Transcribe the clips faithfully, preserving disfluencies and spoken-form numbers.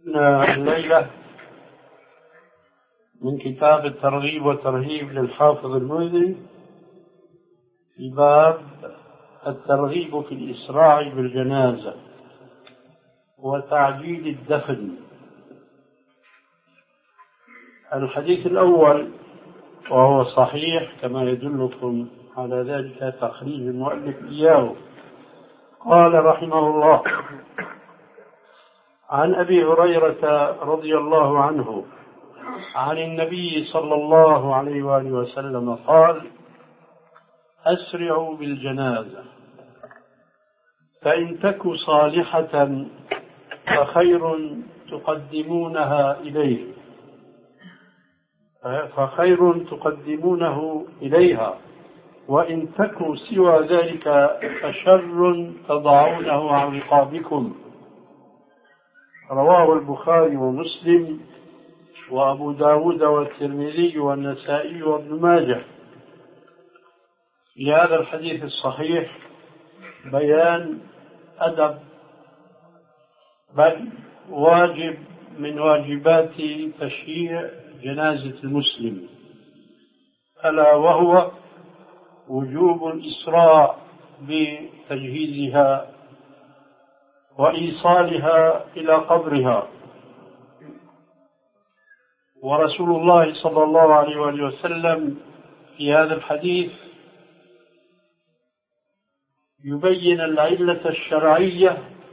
الليلة من كتاب الترغيب والترهيب للحافظ المنذري في باب الترغيب في الإسراع بالجنازة وتعجيل الدفن. الحديث الأول وهو صحيح كما يدلكم على ذلك تخريج المؤلف إياه. قال رحمه الله: عن أبي هريرة رضي الله عنه عن النبي صلى الله عليه وآله وسلم قال: أسرعوا بالجنازة فإن تك صالحة فخير تقدمونها إليه فخير تقدمونه إليها، وإن تك سوى ذلك فشر تضعونه عن رقابكم. رواه البخاري ومسلم وأبو داود والترمذي والنسائي وابن ماجه. في هذا الحديث الصحيح بيان أدب، بل واجب من واجبات تشييع جنازة المسلم، ألا وهو وجوب الإسراع بتجهيزها وإيصالها إلى قبرها. ورسول الله صلى الله عليه وآله وسلم في هذا الحديث يبين العلة الشرعية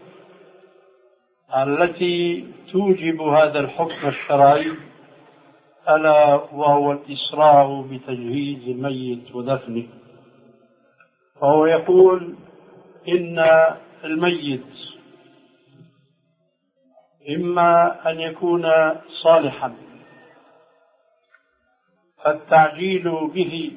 التي توجب هذا الحكم الشرعي، ألا وهو الإسراع بتجهيز الميت ودفنه. فهو يقول إن الميت إما أن يكون صالحا فالتعجيل به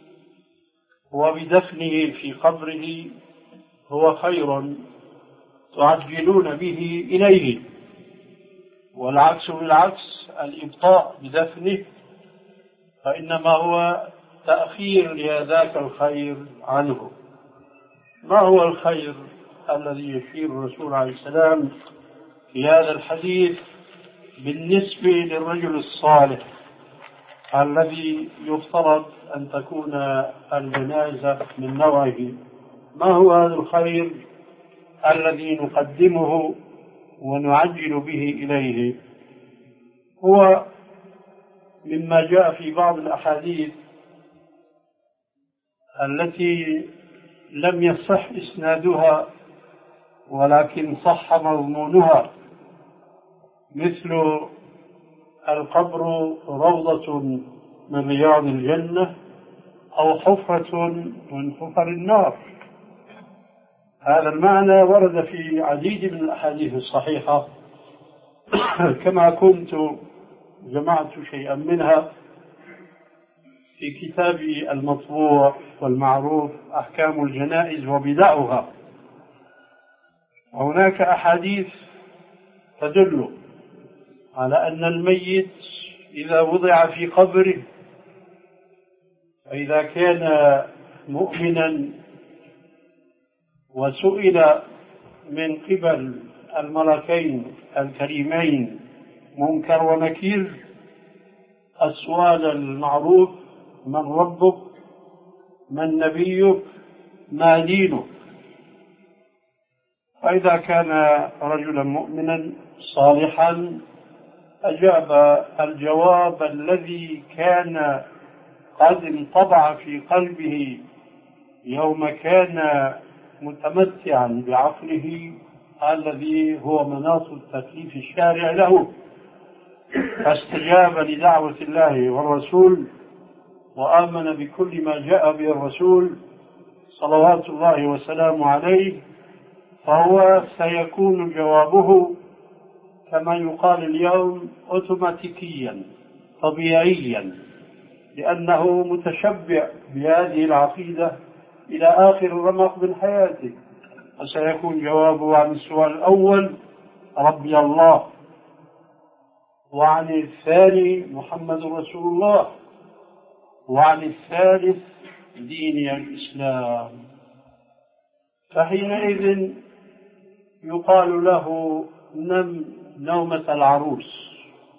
وبدفنه في قبره هو خير تعجلون به إليه، والعكس بالعكس، الإبطاء بدفنه فإنما هو تأخير لذاك الخير عنه. ما هو الخير الذي يشير الرسول عليه السلام في هذا الحديث بالنسبة للرجل الصالح الذي يفترض أن تكون الجنازة من نوعه؟ ما هو هذا الخير الذي نقدمه ونعجل به إليه؟ هو مما جاء في بعض الأحاديث التي لم يصح إسنادها ولكن صح مضمونها، مثل القبر روضة من رياض الجنة أو حفرة من حفر النار. هذا المعنى ورد في عديد من الأحاديث الصحيحة، كما كنت جمعت شيئا منها في كتابي المطبوع والمعروف أحكام الجنائز وبدعها. هناك أحاديث تدل على أن الميت إذا وضع في قبره فإذا كان مؤمنا وسئل من قبل الملكين الكريمين منكر ونكير السؤال المعروف: من ربك؟ من نبيك؟ ما دينك؟ فإذا كان رجلا مؤمنا صالحا أجاب الجواب الذي كان قد انطبع في قلبه يوم كان متمتعا بعقله الذي هو مناط التكليف الشارع له، فاستجاب لدعوة الله والرسول وآمن بكل ما جاء به الرسول صلوات الله وسلامه عليه، فهو سيكون جوابه كما يقال اليوم أوتوماتيكيا طبيعيا، لأنه متشبع بهذه العقيدة إلى آخر رمق من حياته، وسيكون جوابه عن السؤال الأول ربي الله، وعن الثاني محمد رسول الله، وعن الثالث ديني الإسلام. فحينئذ يقال له نم نومة العروس،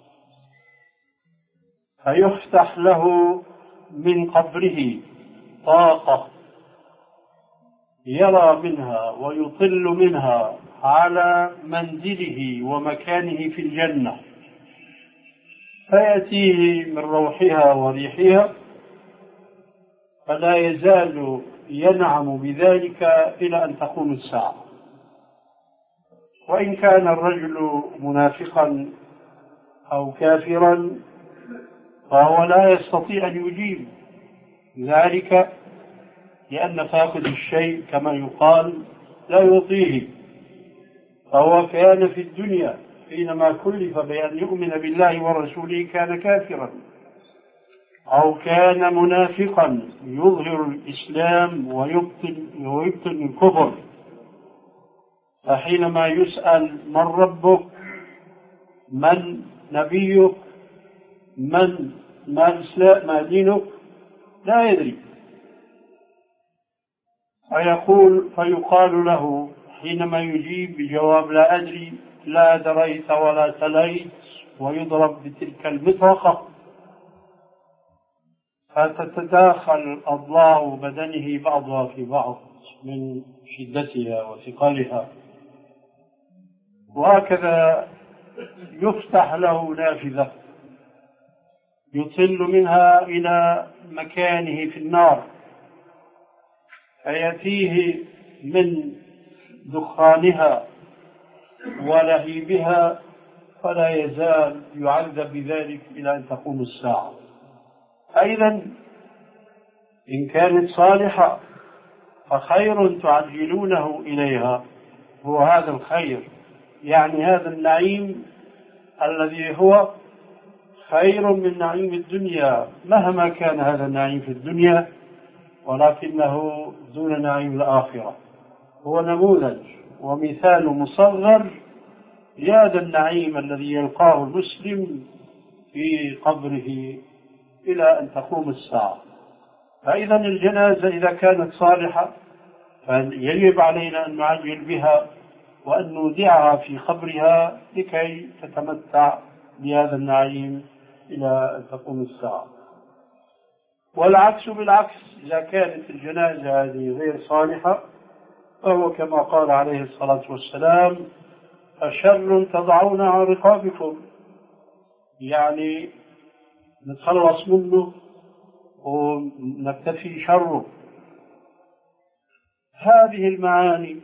فيفتح له من قبره طاقة يرى منها ويطل منها على منزله ومكانه في الجنة، فيأتيه من روحها وريحها، فلا يزال ينعم بذلك إلى أن تقوم الساعة. وإن كان الرجل منافقا أو كافرا فهو لا يستطيع أن يجيب ذلك، لأن فاقد الشيء كما يقال لا يعطيه. فهو كان في الدنيا حينما كلف بأن يؤمن بالله ورسوله كان كافرا، أو كان منافقا يظهر الإسلام ويبطن, ويبطن الكفر، فحينما يسأل من ربك، من نبيك، من ما, ما دينك، لا يدري. فيقول فيقال له حينما يجيب بجواب لا أدري، لا دريت ولا تليت، ويضرب بتلك المطرقة فتتداخل أضلاع بدنه بعضها في بعض من شدتها وثقلها. وهكذا يفتح له نافذة يطل منها إلى مكانه في النار، فيأتيه من دخانها ولهيبها، فلا يزال يعذب بذلك إلى أن تقوم الساعة. أيضا إن كانت صالحة فخير تعجلونه إليها، هو هذا الخير، يعني هذا النعيم الذي هو خير من نعيم الدنيا مهما كان هذا النعيم في الدنيا، ولكنه دون نعيم الآخرة. هو نموذج ومثال مصغر لهذا النعيم الذي يلقاه المسلم في قبره إلى أن تقوم الساعة. فإذا الجنازة إذا كانت صالحة فيجب علينا أن نعجل بها وأن نودعها في قبرها لكي تتمتع بهذا النعيم إلى أن تقوم الساعة. والعكس بالعكس، إذا كانت الجنازة هذه غير صالحة فهو كما قال عليه الصلاة والسلام: فشر تضعون على رقابكم، يعني نتخلص منه ونكتفي شره. هذه المعاني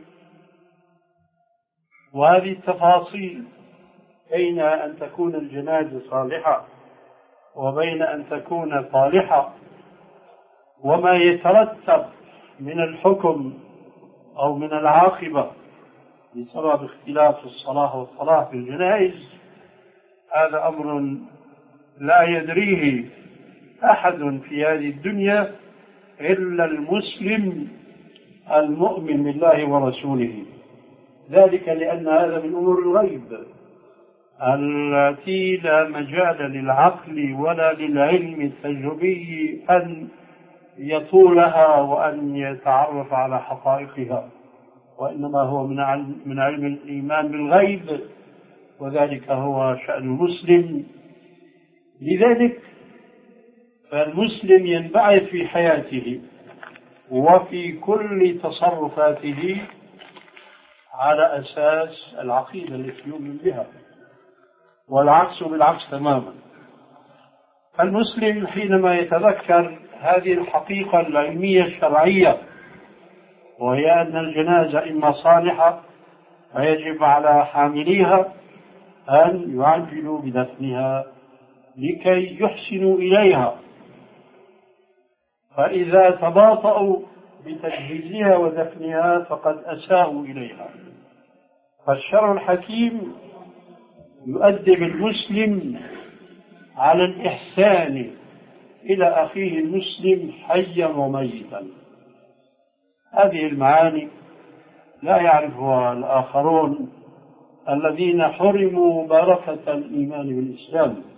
وهذه التفاصيل بين أن تكون الجنازة صالحة وبين أن تكون طالحة، وما يترتب من الحكم أو من العاقبة بسبب اختلاف الصلاة والصلاة في الجنائز، هذا أمر لا يدريه أحد في هذه الدنيا إلا المسلم المؤمن بالله ورسوله. ذلك لأن هذا من أمور الغيب التي لا مجال للعقل ولا للعلم التجربي أن يطولها وأن يتعرف على حقائقها، وإنما هو من علم الإيمان بالغيب، وذلك هو شأن المسلم. لذلك فالمسلم ينبعث في حياته وفي كل تصرفاته على أساس العقيدة التي يؤمن بها، والعكس بالعكس تماما. المسلم حينما يتذكر هذه الحقيقة العلمية الشرعية، وهي أن الجنازة إما صالحة فيجب على حامليها أن يعجلوا بدفنها لكي يحسنوا إليها، فإذا تباطؤوا بتجهيزها ودفنها فقد أساءوا إليها. فالشرع الحكيم يؤدب المسلم على الإحسان إلى أخيه المسلم حيا وميتا. هذه المعاني لا يعرفها الآخرون الذين حرموا بركة الإيمان بالإسلام،